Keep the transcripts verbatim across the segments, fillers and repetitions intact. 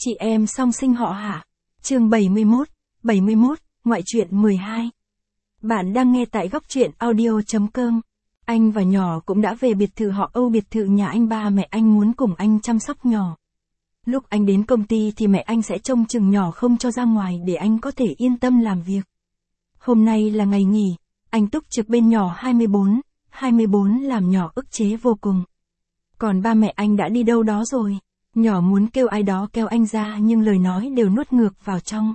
Chị em song sinh họ Hạ. Chương bảy mươi mốt, bảy mươi mốt, ngoại truyện mười hai. Bạn đang nghe tại góc truyện audio chấm com. Anh và nhỏ cũng đã về biệt thự họ Âu, biệt thự nhà anh. Ba mẹ anh muốn cùng anh chăm sóc nhỏ. Lúc anh đến công ty thì mẹ anh sẽ trông chừng nhỏ không cho ra ngoài để anh có thể yên tâm làm việc. Hôm nay là ngày nghỉ, anh túc trực bên nhỏ hai mươi bốn, hai mươi bốn làm nhỏ ức chế vô cùng. Còn ba mẹ anh đã đi đâu đó rồi. Nhỏ muốn kêu ai đó kéo anh ra nhưng lời nói đều nuốt ngược vào trong.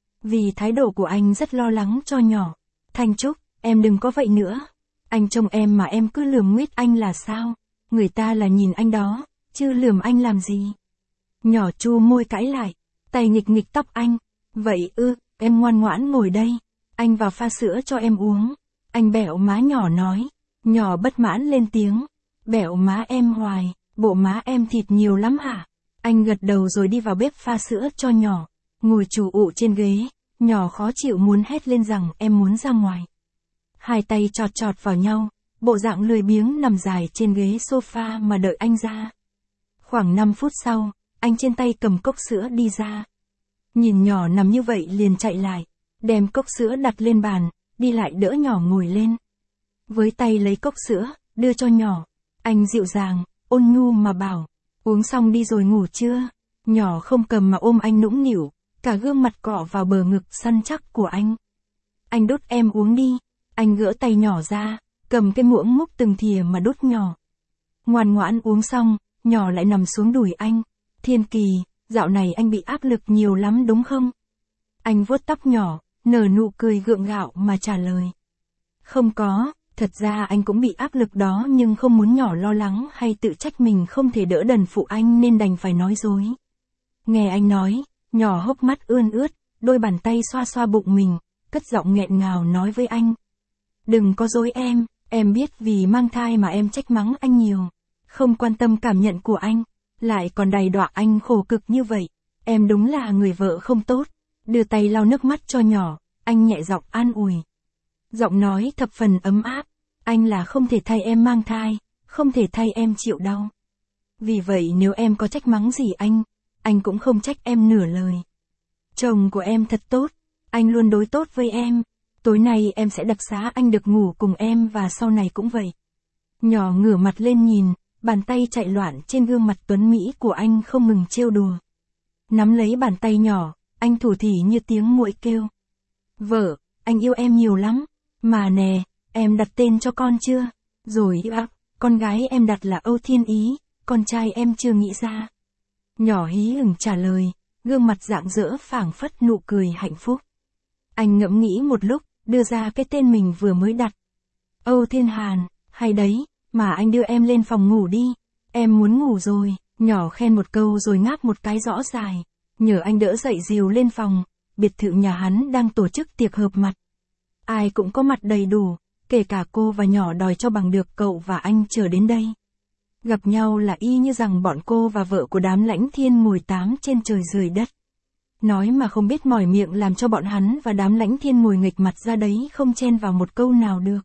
Vì thái độ của anh rất lo lắng cho nhỏ. Thanh Trúc, em đừng có vậy nữa. Anh trông em mà em cứ lườm nguyết anh là sao? Người ta là nhìn anh đó, chứ lườm anh làm gì? Nhỏ chu môi cãi lại, tay nghịch nghịch tóc anh. Vậy ư, em ngoan ngoãn ngồi đây. Anh vào pha sữa cho em uống. Anh bẹo má nhỏ nói. Nhỏ bất mãn lên tiếng. Bẹo má em hoài. Bộ má em thịt nhiều lắm hả? Anh gật đầu rồi đi vào bếp pha sữa cho nhỏ. Ngồi chủ ụ trên ghế, nhỏ khó chịu muốn hét lên rằng em muốn ra ngoài. Hai tay chọt chọt vào nhau, bộ dạng lười biếng nằm dài trên ghế sofa mà đợi anh ra. Khoảng năm phút sau, anh trên tay cầm cốc sữa đi ra. Nhìn nhỏ nằm như vậy liền chạy lại, đem cốc sữa đặt lên bàn, đi lại đỡ nhỏ ngồi lên. Với tay lấy cốc sữa, đưa cho nhỏ. Anh dịu dàng, ôn nhu mà bảo, uống xong đi rồi ngủ chưa? Nhỏ không cầm mà ôm anh nũng nịu, cả gương mặt cọ vào bờ ngực săn chắc của anh. Anh đút em uống đi. Anh gỡ tay nhỏ ra, cầm cái muỗng múc từng thìa mà đút nhỏ. Ngoan ngoãn uống xong, nhỏ lại nằm xuống đùi anh. Thiên Kỳ, dạo này anh bị áp lực nhiều lắm đúng không? Anh vuốt tóc nhỏ, nở nụ cười gượng gạo mà trả lời. Không có. Thật ra anh cũng bị áp lực đó nhưng không muốn nhỏ lo lắng hay tự trách mình không thể đỡ đần phụ anh nên đành phải nói dối. Nghe anh nói, nhỏ hốc mắt ươn ướt, đôi bàn tay xoa xoa bụng mình, cất giọng nghẹn ngào nói với anh. Đừng có dối em, em biết vì mang thai mà em trách mắng anh nhiều. Không quan tâm cảm nhận của anh, lại còn đầy đọa anh khổ cực như vậy. Em đúng là người vợ không tốt. Đưa tay lau nước mắt cho nhỏ, anh nhẹ giọng an ủi. Giọng nói thập phần ấm áp. Anh là không thể thay em mang thai, không thể thay em chịu đau. Vì vậy nếu em có trách mắng gì anh, anh cũng không trách em nửa lời. Chồng của em thật tốt, anh luôn đối tốt với em. Tối nay em sẽ đặc xá anh được ngủ cùng em và sau này cũng vậy. Nhỏ ngửa mặt lên nhìn, bàn tay chạy loạn trên gương mặt tuấn mỹ của anh không ngừng trêu đùa. Nắm lấy bàn tay nhỏ, anh thủ thỉ như tiếng muỗi kêu. Vợ, anh yêu em nhiều lắm, mà nè. Em đặt tên cho con chưa? Rồi ạ, con gái em đặt là Âu Thiên Ý, con trai em chưa nghĩ ra. Nhỏ hí hửng trả lời, gương mặt rạng rỡ phảng phất nụ cười hạnh phúc. Anh ngẫm nghĩ một lúc, đưa ra cái tên mình vừa mới đặt. Âu Thiên Hàn, hay đấy, mà anh đưa em lên phòng ngủ đi. Em muốn ngủ rồi, nhỏ khen một câu rồi ngáp một cái rõ dài. Nhờ anh đỡ dậy dìu lên phòng, biệt thự nhà hắn đang tổ chức tiệc hợp mặt. Ai cũng có mặt đầy đủ. Kể cả cô và nhỏ đòi cho bằng được cậu và anh chờ đến đây. Gặp nhau là y như rằng bọn cô và vợ của đám Lãnh Thiên ngồi tám trên trời rời đất. Nói mà không biết mỏi miệng làm cho bọn hắn và đám Lãnh Thiên ngồi nghịch mặt ra đấy không chen vào một câu nào được.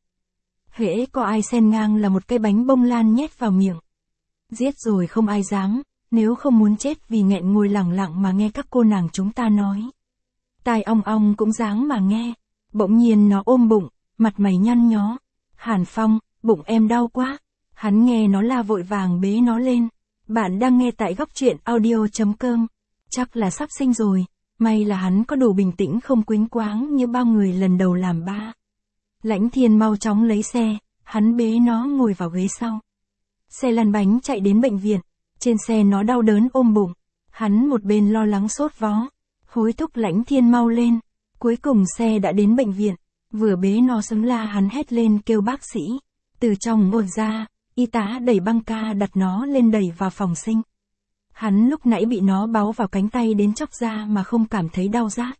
Hễ có ai xen ngang là một cây bánh bông lan nhét vào miệng. Giết rồi không ai dám, nếu không muốn chết vì nghẹn ngồi lẳng lặng mà nghe các cô nàng chúng ta nói. Tai ong ong cũng dáng mà nghe, bỗng nhiên nó ôm bụng. Mặt mày nhăn nhó. Hàn Phong, bụng em đau quá. Hắn nghe nó la vội vàng bế nó lên. Bạn đang nghe tại góc truyện audio chấm com. Chắc là sắp sinh rồi. May là hắn có đủ bình tĩnh không quýnh quáng như bao người lần đầu làm ba. Lãnh Thiên mau chóng lấy xe. Hắn bế nó ngồi vào ghế sau. Xe lăn bánh chạy đến bệnh viện. Trên xe nó đau đớn ôm bụng. Hắn một bên lo lắng sốt vó. Hối thúc Lãnh Thiên mau lên. Cuối cùng xe đã đến bệnh viện. Vừa bế nó sấm la hắn hét lên kêu bác sĩ. Từ trong ngồi ra, y tá đẩy băng ca đặt nó lên đẩy vào phòng sinh. Hắn lúc nãy bị nó báu vào cánh tay đến chóc ra mà không cảm thấy đau rát.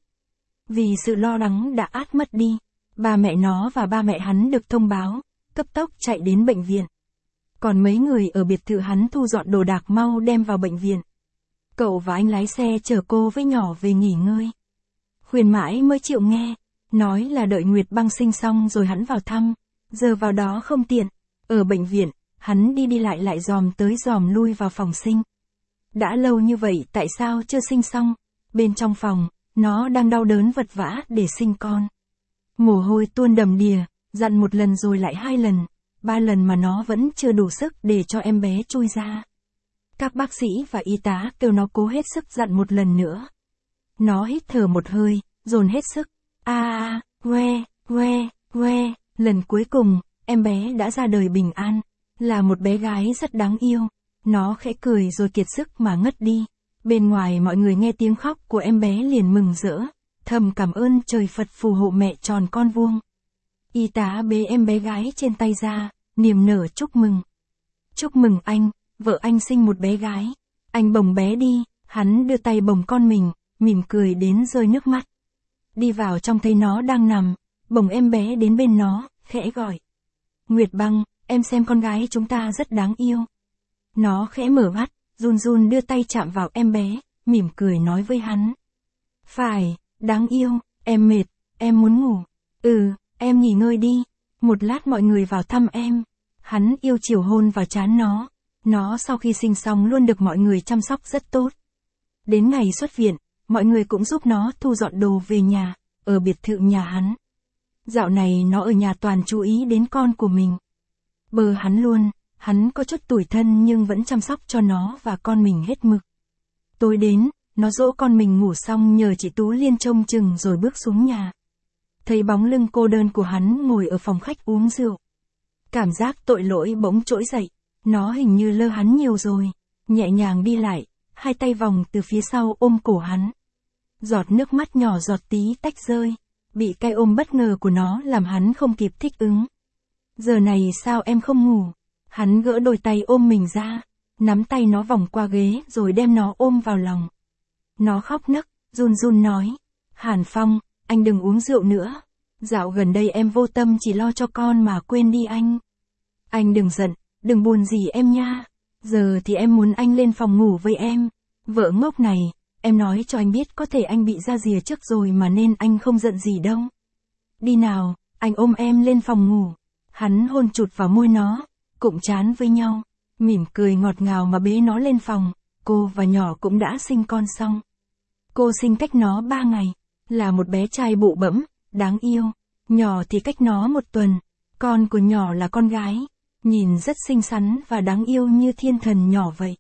Vì sự lo lắng đã át mất đi, ba mẹ nó và ba mẹ hắn được thông báo, cấp tốc chạy đến bệnh viện. Còn mấy người ở biệt thự hắn thu dọn đồ đạc mau đem vào bệnh viện. Cậu và anh lái xe chở cô với nhỏ về nghỉ ngơi. Khuyên mãi mới chịu nghe. Nói là đợi Nguyệt Băng sinh xong rồi hắn vào thăm, giờ vào đó không tiện. Ở bệnh viện, hắn đi đi lại lại dòm tới dòm lui vào phòng sinh. Đã lâu như vậy tại sao chưa sinh xong? Bên trong phòng, nó đang đau đớn vật vã để sinh con. Mồ hôi tuôn đầm đìa, dặn một lần rồi lại hai lần, ba lần mà nó vẫn chưa đủ sức để cho em bé chui ra. Các bác sĩ và y tá kêu nó cố hết sức dặn một lần nữa. Nó hít thở một hơi, dồn hết sức. A a, que, que, que, lần cuối cùng, em bé đã ra đời bình an. Là một bé gái rất đáng yêu. Nó khẽ cười rồi kiệt sức mà ngất đi. Bên ngoài mọi người nghe tiếng khóc của em bé liền mừng rỡ, thầm cảm ơn trời Phật phù hộ mẹ tròn con vuông. Y tá bế em bé gái trên tay ra, niềm nở chúc mừng. Chúc mừng anh, vợ anh sinh một bé gái. Anh bồng bé đi, hắn đưa tay bồng con mình, mỉm cười đến rơi nước mắt. Đi vào trong thấy nó đang nằm, bồng em bé đến bên nó, khẽ gọi. Nguyệt Băng, em xem con gái chúng ta rất đáng yêu. Nó khẽ mở mắt, run run đưa tay chạm vào em bé, mỉm cười nói với hắn. Phải, đáng yêu, em mệt, em muốn ngủ. Ừ, em nghỉ ngơi đi. Một lát mọi người vào thăm em. Hắn yêu chiều hôn vào trán nó. Nó sau khi sinh xong luôn được mọi người chăm sóc rất tốt. Đến ngày xuất viện, mọi người cũng giúp nó thu dọn đồ về nhà, ở biệt thự nhà hắn. Dạo này nó ở nhà toàn chú ý đến con của mình. Bờ hắn luôn, hắn có chút tủi thân nhưng vẫn chăm sóc cho nó và con mình hết mực. Tối đến, nó dỗ con mình ngủ xong nhờ chị Tú Liên trông chừng rồi bước xuống nhà. Thấy bóng lưng cô đơn của hắn ngồi ở phòng khách uống rượu. Cảm giác tội lỗi bỗng trỗi dậy, nó hình như lơ hắn nhiều rồi, nhẹ nhàng đi lại, hai tay vòng từ phía sau ôm cổ hắn. Giọt nước mắt nhỏ giọt tí tách rơi, bị cái ôm bất ngờ của nó làm hắn không kịp thích ứng. Giờ này sao em không ngủ? Hắn gỡ đôi tay ôm mình ra, nắm tay nó vòng qua ghế rồi đem nó ôm vào lòng. Nó khóc nấc, run run nói, Hàn Phong, anh đừng uống rượu nữa. Dạo gần đây em vô tâm chỉ lo cho con mà quên đi anh. Anh đừng giận, đừng buồn gì em nha. Giờ thì em muốn anh lên phòng ngủ với em. Vợ ngốc này, em nói cho anh biết có thể anh bị ra rìa trước rồi mà nên anh không giận gì đâu. Đi nào, anh ôm em lên phòng ngủ. Hắn hôn chụt vào môi nó, cụm chán với nhau, mỉm cười ngọt ngào mà bế nó lên phòng. Cô và nhỏ cũng đã sinh con xong. Cô sinh cách nó ba ngày, là một bé trai bụ bẫm, đáng yêu. Nhỏ thì cách nó một tuần. Con của nhỏ là con gái, nhìn rất xinh xắn và đáng yêu như thiên thần nhỏ vậy.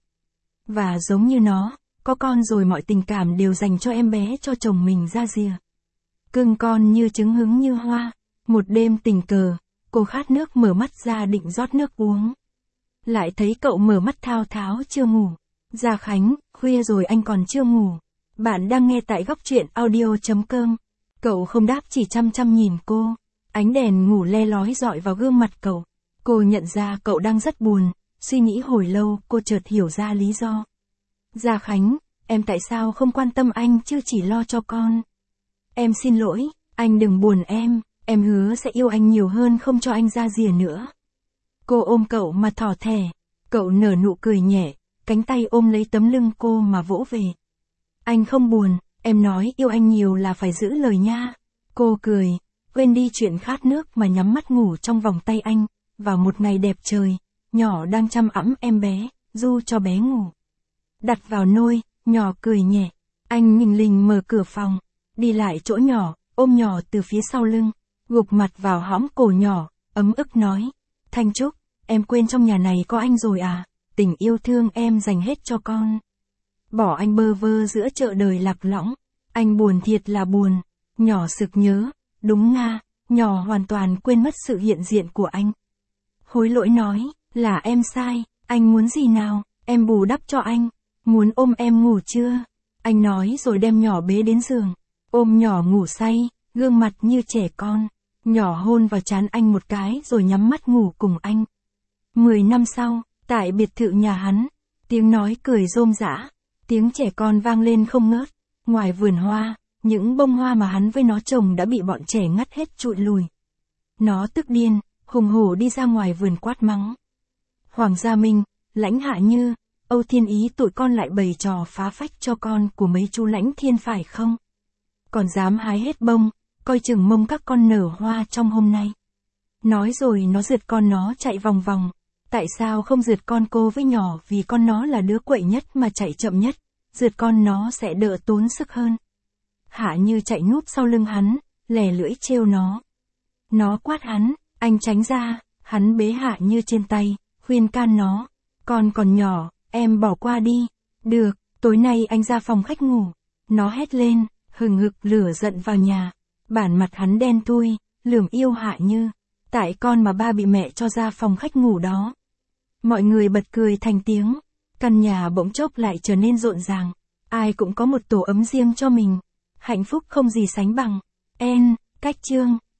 Và giống như nó, có con rồi mọi tình cảm đều dành cho em bé cho chồng mình ra rìa. Cưng con như trứng hứng như hoa. Một đêm tình cờ, cô khát nước mở mắt ra định rót nước uống. Lại thấy cậu mở mắt thao tháo chưa ngủ. Gia Khánh, khuya rồi anh còn chưa ngủ. Bạn đang nghe tại góc truyện audio chấm com. Cậu không đáp chỉ chăm chăm nhìn cô. Ánh đèn ngủ le lói dọi vào gương mặt cậu. Cô nhận ra cậu đang rất buồn. Suy nghĩ hồi lâu cô chợt hiểu ra lý do. Gia Khánh, em tại sao không quan tâm anh chứ chỉ lo cho con? Em xin lỗi, anh đừng buồn em. Em hứa sẽ yêu anh nhiều hơn không cho anh ra rìa nữa. Cô ôm cậu mà thỏ thẻ. Cậu nở nụ cười nhẹ, cánh tay ôm lấy tấm lưng cô mà vỗ về. Anh không buồn, em nói yêu anh nhiều là phải giữ lời nha. Cô cười, quên đi chuyện khát nước mà nhắm mắt ngủ trong vòng tay anh. Vào một ngày đẹp trời, nhỏ đang chăm ẵm em bé, du cho bé ngủ. Đặt vào nôi, nhỏ cười nhẹ. Anh nghình lình mở cửa phòng, đi lại chỗ nhỏ, ôm nhỏ từ phía sau lưng, gục mặt vào hõm cổ nhỏ, ấm ức nói. Thanh Trúc, em quên trong nhà này có anh rồi à? Tình yêu thương em dành hết cho con. Bỏ anh bơ vơ giữa chợ đời lạc lõng. Anh buồn thiệt là buồn. Nhỏ sực nhớ, đúng nga, nhỏ hoàn toàn quên mất sự hiện diện của anh. Hối lỗi nói, là em sai, anh muốn gì nào, em bù đắp cho anh. Muốn ôm em ngủ chưa? Anh nói rồi đem nhỏ bế đến giường. Ôm nhỏ ngủ say, gương mặt như trẻ con. Nhỏ hôn vào trán anh một cái rồi nhắm mắt ngủ cùng anh. Mười năm sau, tại biệt thự nhà hắn, tiếng nói cười rôm rã, tiếng trẻ con vang lên không ngớt. Ngoài vườn hoa, những bông hoa mà hắn với nó trồng đã bị bọn trẻ ngắt hết trụi lùi. Nó tức điên, hùng hổ đi ra ngoài vườn quát mắng. Hoàng Gia Minh, Lãnh Hạ Như, Âu Thiên Ý tụi con lại bày trò phá phách cho con của mấy chú Lãnh Thiên phải không? Còn dám hái hết bông, coi chừng mông các con nở hoa trong hôm nay. Nói rồi nó rượt con nó chạy vòng vòng. Tại sao không rượt con cô với nhỏ vì con nó là đứa quậy nhất mà chạy chậm nhất, rượt con nó sẽ đỡ tốn sức hơn. Hạ Như chạy núp sau lưng hắn, lè lưỡi trêu nó. Nó quát hắn, anh tránh ra, hắn bế Hạ Như trên tay, khuyên can nó. Con còn nhỏ, em bỏ qua đi. Được, tối nay anh ra phòng khách ngủ. Nó hét lên, hừng hực lửa giận vào nhà. Bản mặt hắn đen thui, lườm yêu Hạ Như. Tại con mà ba bị mẹ cho ra phòng khách ngủ đó. Mọi người bật cười thành tiếng. Căn nhà bỗng chốc lại trở nên rộn ràng. Ai cũng có một tổ ấm riêng cho mình. Hạnh phúc không gì sánh bằng. En, cách chương.